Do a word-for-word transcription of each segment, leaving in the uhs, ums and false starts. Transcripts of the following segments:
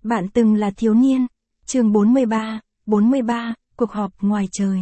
Bạn từng là thiếu niên. Chương bốn mươi ba, bốn mươi ba, cuộc họp ngoài trời.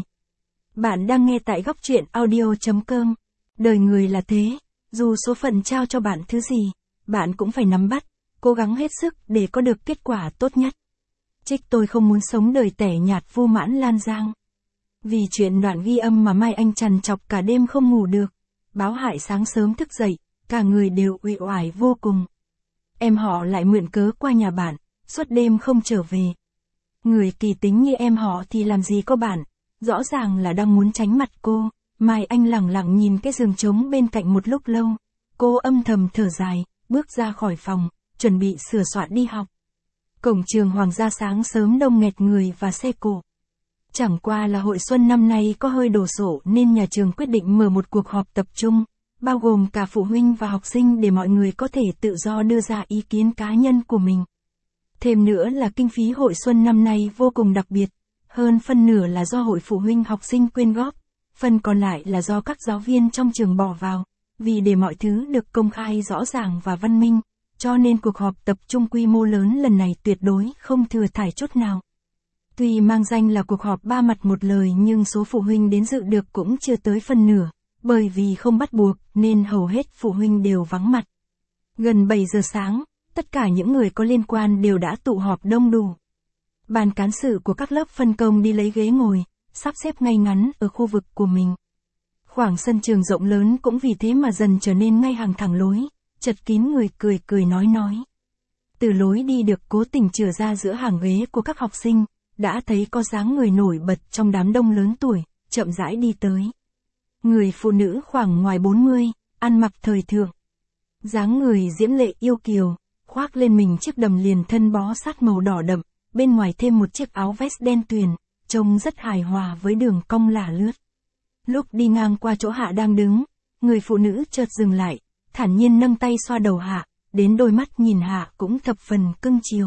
Bạn đang nghe tại góc truyện audio chấm com. Đời người là thế, dù số phận trao cho bạn thứ gì, bạn cũng phải nắm bắt, cố gắng hết sức để có được kết quả tốt nhất. Trích tôi không muốn sống đời tẻ nhạt vô mãn lan giang. Vì chuyện đoạn ghi âm mà Mai Anh trằn trọc cả đêm không ngủ được. Báo hại sáng sớm thức dậy, cả người đều uể oải vô cùng. Em họ lại mượn cớ qua nhà bạn, suốt đêm không trở về. Người kỳ tính như em họ thì làm gì có bạn, rõ ràng là đang muốn tránh mặt cô. Mai Anh lẳng lặng nhìn cái giường trống bên cạnh một lúc lâu. Cô âm thầm thở dài, bước ra khỏi phòng, chuẩn bị sửa soạn đi học. Cổng trường Hoàng gia sáng sớm đông nghẹt người và xe cộ. Chẳng qua là hội xuân năm nay có hơi đổ sộ nên nhà trường quyết định mở một cuộc họp tập trung, bao gồm cả phụ huynh và học sinh để mọi người có thể tự do đưa ra ý kiến cá nhân của mình. Thêm nữa là kinh phí hội xuân năm nay vô cùng đặc biệt, hơn phân nửa là do hội phụ huynh học sinh quyên góp, phần còn lại là do các giáo viên trong trường bỏ vào, vì để mọi thứ được công khai rõ ràng và văn minh, cho nên cuộc họp tập trung quy mô lớn lần này tuyệt đối không thừa thải chút nào. Tuy mang danh là cuộc họp ba mặt một lời nhưng số phụ huynh đến dự được cũng chưa tới phân nửa, bởi vì không bắt buộc nên hầu hết phụ huynh đều vắng mặt. Gần bảy giờ sáng, tất cả những người có liên quan đều đã tụ họp đông đủ. Ban cán sự của các lớp phân công đi lấy ghế ngồi, sắp xếp ngay ngắn ở khu vực của mình. Khoảng sân trường rộng lớn cũng vì thế mà dần trở nên ngay hàng thẳng lối, chật kín người cười cười nói nói. Từ lối đi được cố tình chừa ra giữa hàng ghế của các học sinh, đã thấy có dáng người nổi bật trong đám đông lớn tuổi, chậm rãi đi tới. Người phụ nữ khoảng ngoài bốn mươi, ăn mặc thời thượng. Dáng người diễm lệ yêu kiều, khoác lên mình chiếc đầm liền thân bó sát màu đỏ đậm, bên ngoài thêm một chiếc áo vest đen tuyền, trông rất hài hòa với đường cong lả lướt. Lúc đi ngang qua chỗ Hạ đang đứng, người phụ nữ chợt dừng lại, thản nhiên nâng tay xoa đầu Hạ, đến đôi mắt nhìn Hạ cũng thập phần cưng chiều.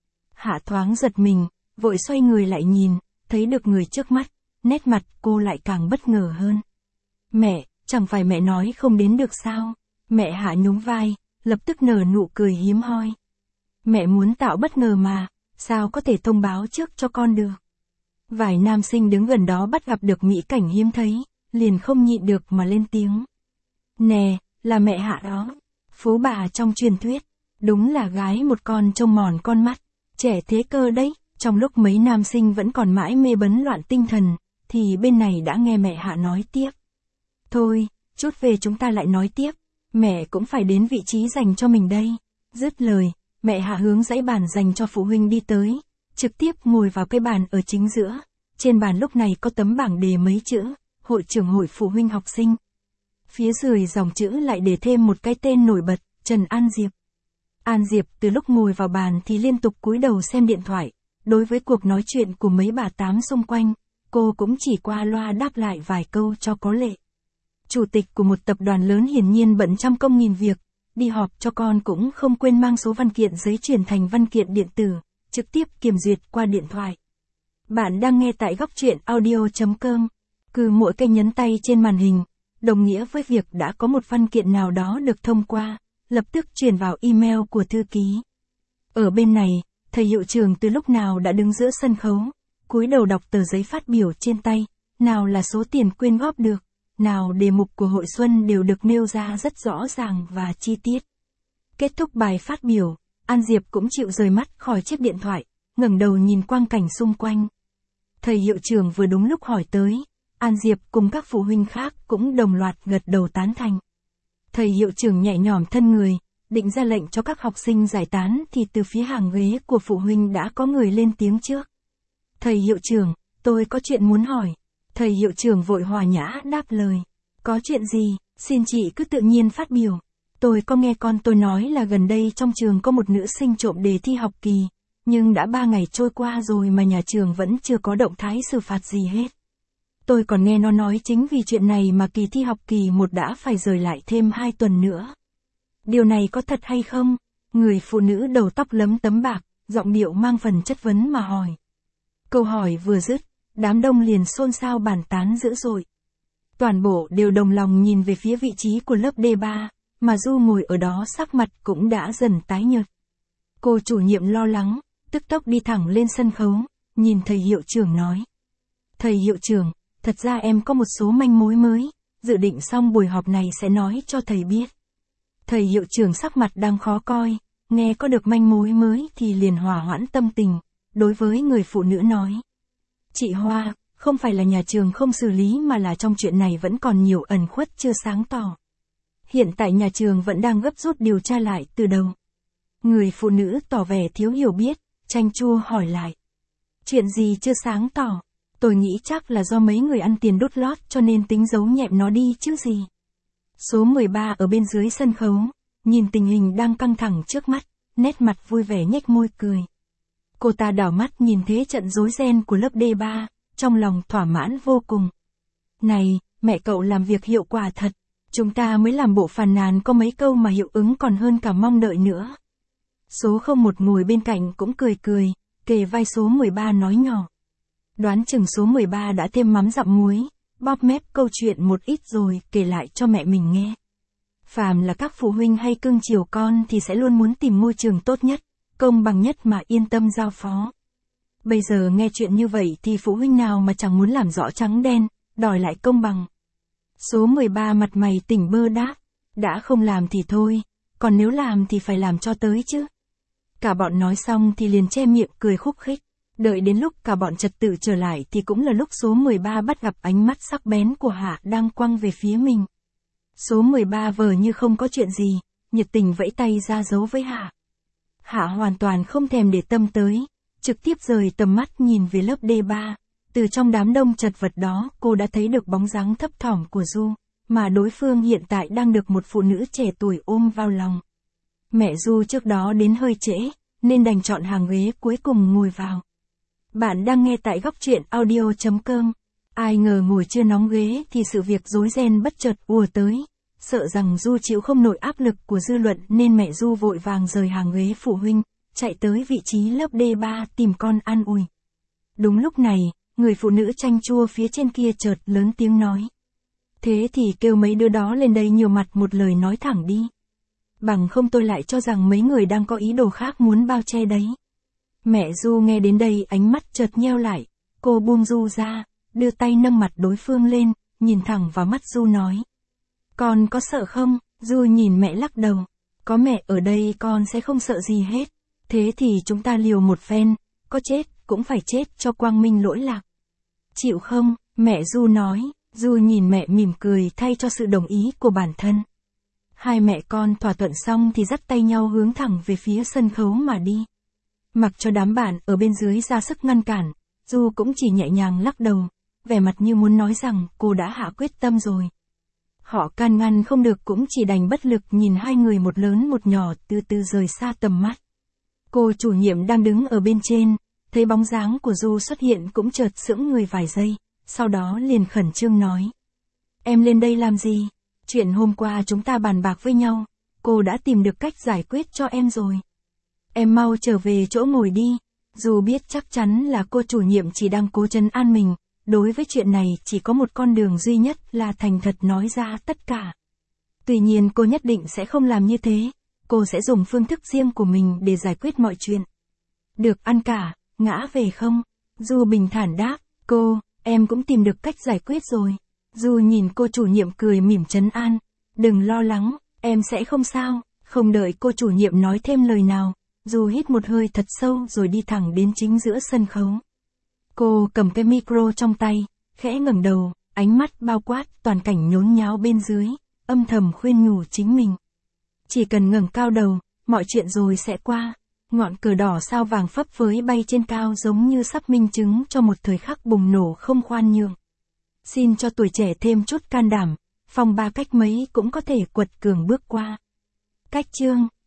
Hạ thoáng giật mình, vội xoay người lại nhìn, thấy được người trước mắt, nét mặt cô lại càng bất ngờ hơn. Mẹ, chẳng phải mẹ nói không đến được sao? Mẹ Hạ nhún vai, lập tức nở nụ cười hiếm hoi. Mẹ muốn tạo bất ngờ mà, sao có thể thông báo trước cho con được? Vài nam sinh đứng gần đó bắt gặp được mỹ cảnh hiếm thấy, liền không nhịn được mà lên tiếng. Nè, là mẹ Hạ đó. Phú bà trong truyền thuyết, đúng là gái một con trông mòn con mắt, trẻ thế cơ đấy. Trong lúc mấy nam sinh vẫn còn mãi mê bấn loạn tinh thần, thì bên này đã nghe mẹ Hạ nói tiếp. Thôi, chút về chúng ta lại nói tiếp, mẹ cũng phải đến vị trí dành cho mình đây. Dứt lời, mẹ Hạ hướng dãy bàn dành cho phụ huynh đi tới, trực tiếp ngồi vào cái bàn ở chính giữa. Trên bàn lúc này có tấm bảng đề mấy chữ, hội trưởng hội phụ huynh học sinh. Phía dưới dòng chữ lại để thêm một cái tên nổi bật, Trần An Diệp. An Diệp từ lúc ngồi vào bàn thì liên tục cúi đầu xem điện thoại. Đối với cuộc nói chuyện của mấy bà tám xung quanh, cô cũng chỉ qua loa đáp lại vài câu cho có lệ. Chủ tịch của một tập đoàn lớn hiển nhiên bận trăm công nghìn việc, đi họp cho con cũng không quên mang số văn kiện giấy chuyển thành văn kiện điện tử, trực tiếp kiểm duyệt qua điện thoại. Bạn đang nghe tại góc truyện audio chấm com. Cứ mỗi cái nhấn tay trên màn hình, đồng nghĩa với việc đã có một văn kiện nào đó được thông qua, lập tức chuyển vào email của thư ký. Ở bên này, thầy hiệu trưởng từ lúc nào đã đứng giữa sân khấu, cúi đầu đọc tờ giấy phát biểu trên tay, nào là số tiền quyên góp được, nào đề mục của hội xuân đều được nêu ra rất rõ ràng và chi tiết. Kết thúc bài phát biểu, An Diệp cũng chịu rời mắt khỏi chiếc điện thoại, ngẩng đầu nhìn quang cảnh xung quanh. Thầy hiệu trưởng vừa đúng lúc hỏi tới, An Diệp cùng các phụ huynh khác cũng đồng loạt gật đầu tán thành. Thầy hiệu trưởng nhẹ nhõm thân người, định ra lệnh cho các học sinh giải tán thì từ phía hàng ghế của phụ huynh đã có người lên tiếng trước. Thầy hiệu trưởng, tôi có chuyện muốn hỏi. Thầy hiệu trưởng vội hòa nhã đáp lời. Có chuyện gì, xin chị cứ tự nhiên phát biểu. Tôi có nghe con tôi nói là gần đây trong trường có một nữ sinh trộm đề thi học kỳ, nhưng đã ba ngày trôi qua rồi mà nhà trường vẫn chưa có động thái xử phạt gì hết. Tôi còn nghe nó nói chính vì chuyện này mà kỳ thi học kỳ một đã phải rời lại thêm hai tuần nữa. Điều này có thật hay không? Người phụ nữ đầu tóc lấm tấm bạc, giọng điệu mang phần chất vấn mà hỏi. Câu hỏi vừa dứt, đám đông liền xôn xao bàn tán dữ dội. Toàn bộ đều đồng lòng nhìn về phía vị trí của lớp D ba, mà Du ngồi ở đó sắc mặt cũng đã dần tái nhợt. Cô chủ nhiệm lo lắng, tức tốc đi thẳng lên sân khấu, nhìn thầy hiệu trưởng nói. Thầy hiệu trưởng, thật ra em có một số manh mối mới, dự định xong buổi họp này sẽ nói cho thầy biết. Thầy hiệu trưởng sắc mặt đang khó coi, nghe có được manh mối mới thì liền hòa hoãn tâm tình, đối với người phụ nữ nói. Chị Hoa, không phải là nhà trường không xử lý mà là trong chuyện này vẫn còn nhiều ẩn khuất chưa sáng tỏ. Hiện tại nhà trường vẫn đang gấp rút điều tra lại từ đầu. Người phụ nữ tỏ vẻ thiếu hiểu biết, chanh chua hỏi lại. Chuyện gì chưa sáng tỏ? Tôi nghĩ chắc là do mấy người ăn tiền đút lót cho nên tính giấu nhẹm nó đi chứ gì. Số mười ba ở bên dưới sân khấu, nhìn tình hình đang căng thẳng trước mắt, nét mặt vui vẻ nhếch môi cười. Cô ta đảo mắt nhìn thế trận rối ren của lớp D ba, trong lòng thỏa mãn vô cùng. Này, mẹ cậu làm việc hiệu quả thật, chúng ta mới làm bộ phàn nàn có mấy câu mà hiệu ứng còn hơn cả mong đợi nữa. Số không một ngồi bên cạnh cũng cười cười, kề vai số mười ba nói nhỏ. Đoán chừng số mười ba đã thêm mắm dặm muối, bóp mép câu chuyện một ít rồi kể lại cho mẹ mình nghe. Phàm là các phụ huynh hay cưng chiều con thì sẽ luôn muốn tìm môi trường tốt nhất, công bằng nhất mà yên tâm giao phó. Bây giờ nghe chuyện như vậy thì phụ huynh nào mà chẳng muốn làm rõ trắng đen, đòi lại công bằng. Số mười ba mặt mày tỉnh bơ đáp, đã không làm thì thôi, còn nếu làm thì phải làm cho tới chứ. Cả bọn nói xong thì liền che miệng cười khúc khích, đợi đến lúc cả bọn trật tự trở lại thì cũng là lúc số mười ba bắt gặp ánh mắt sắc bén của Hạ đang quăng về phía mình. Số mười ba vờ như không có chuyện gì, nhiệt tình vẫy tay ra dấu với Hạ. Hạ hoàn toàn không thèm để tâm tới, trực tiếp rời tầm mắt nhìn về lớp D ba, từ trong đám đông chật vật đó cô đã thấy được bóng dáng thấp thỏm của Du, mà đối phương hiện tại đang được một phụ nữ trẻ tuổi ôm vào lòng. Mẹ Du trước đó đến hơi trễ, nên đành chọn hàng ghế cuối cùng ngồi vào. Bạn đang nghe tại góc truyện audio chấm com. Ai ngờ ngồi chưa nóng ghế thì sự việc rối ren bất chợt ùa tới. Sợ rằng Du chịu không nổi áp lực của dư luận nên mẹ Du vội vàng rời hàng ghế phụ huynh, chạy tới vị trí lớp D ba tìm con an ủi. Đúng lúc này, người phụ nữ chanh chua phía trên kia chợt lớn tiếng nói. Thế thì kêu mấy đứa đó lên đây nhiều mặt một lời nói thẳng đi. Bằng không tôi lại cho rằng mấy người đang có ý đồ khác muốn bao che đấy. Mẹ Du nghe đến đây ánh mắt chợt nheo lại, cô buông Du ra, đưa tay nâng mặt đối phương lên, nhìn thẳng vào mắt Du nói. Con có sợ không? Du nhìn mẹ lắc đầu. Có mẹ ở đây con sẽ không sợ gì hết. Thế thì chúng ta liều một phen, có chết cũng phải chết cho quang minh lỗi lạc. Chịu không? Mẹ Du nói. Du nhìn mẹ mỉm cười thay cho sự đồng ý của bản thân. Hai mẹ con thỏa thuận xong thì dắt tay nhau hướng thẳng về phía sân khấu mà đi. Mặc cho đám bạn ở bên dưới ra sức ngăn cản, Du cũng chỉ nhẹ nhàng lắc đầu, vẻ mặt như muốn nói rằng cô đã hạ quyết tâm rồi. Họ can ngăn không được cũng chỉ đành bất lực nhìn hai người một lớn một nhỏ từ từ rời xa tầm mắt. Cô chủ nhiệm đang đứng ở bên trên, thấy bóng dáng của Du xuất hiện cũng chợt sững người vài giây, sau đó liền khẩn trương nói. Em lên đây làm gì? Chuyện hôm qua chúng ta bàn bạc với nhau, cô đã tìm được cách giải quyết cho em rồi. Em mau trở về chỗ ngồi đi. Dù biết chắc chắn là cô chủ nhiệm chỉ đang cố trấn an mình, đối với chuyện này chỉ có một con đường duy nhất là thành thật nói ra tất cả. Tuy nhiên cô nhất định sẽ không làm như thế, cô sẽ dùng phương thức riêng của mình để giải quyết mọi chuyện. Được ăn cả, ngã về không? Du bình thản đáp, cô, em cũng tìm được cách giải quyết rồi. Du nhìn cô chủ nhiệm cười mỉm trấn an, đừng lo lắng, em sẽ không sao. Không đợi cô chủ nhiệm nói thêm lời nào, Du hít một hơi thật sâu rồi đi thẳng đến chính giữa sân khấu. Cô cầm cái micro trong tay, khẽ ngẩng đầu, ánh mắt bao quát toàn cảnh nhốn nháo bên dưới, âm thầm khuyên nhủ chính mình. Chỉ cần ngẩng cao đầu, mọi chuyện rồi sẽ qua. Ngọn cờ đỏ sao vàng phấp phới bay trên cao giống như sắp minh chứng cho một thời khắc bùng nổ không khoan nhượng. Xin cho tuổi trẻ thêm chút can đảm, phong ba cách mấy cũng có thể quật cường bước qua. Cách chương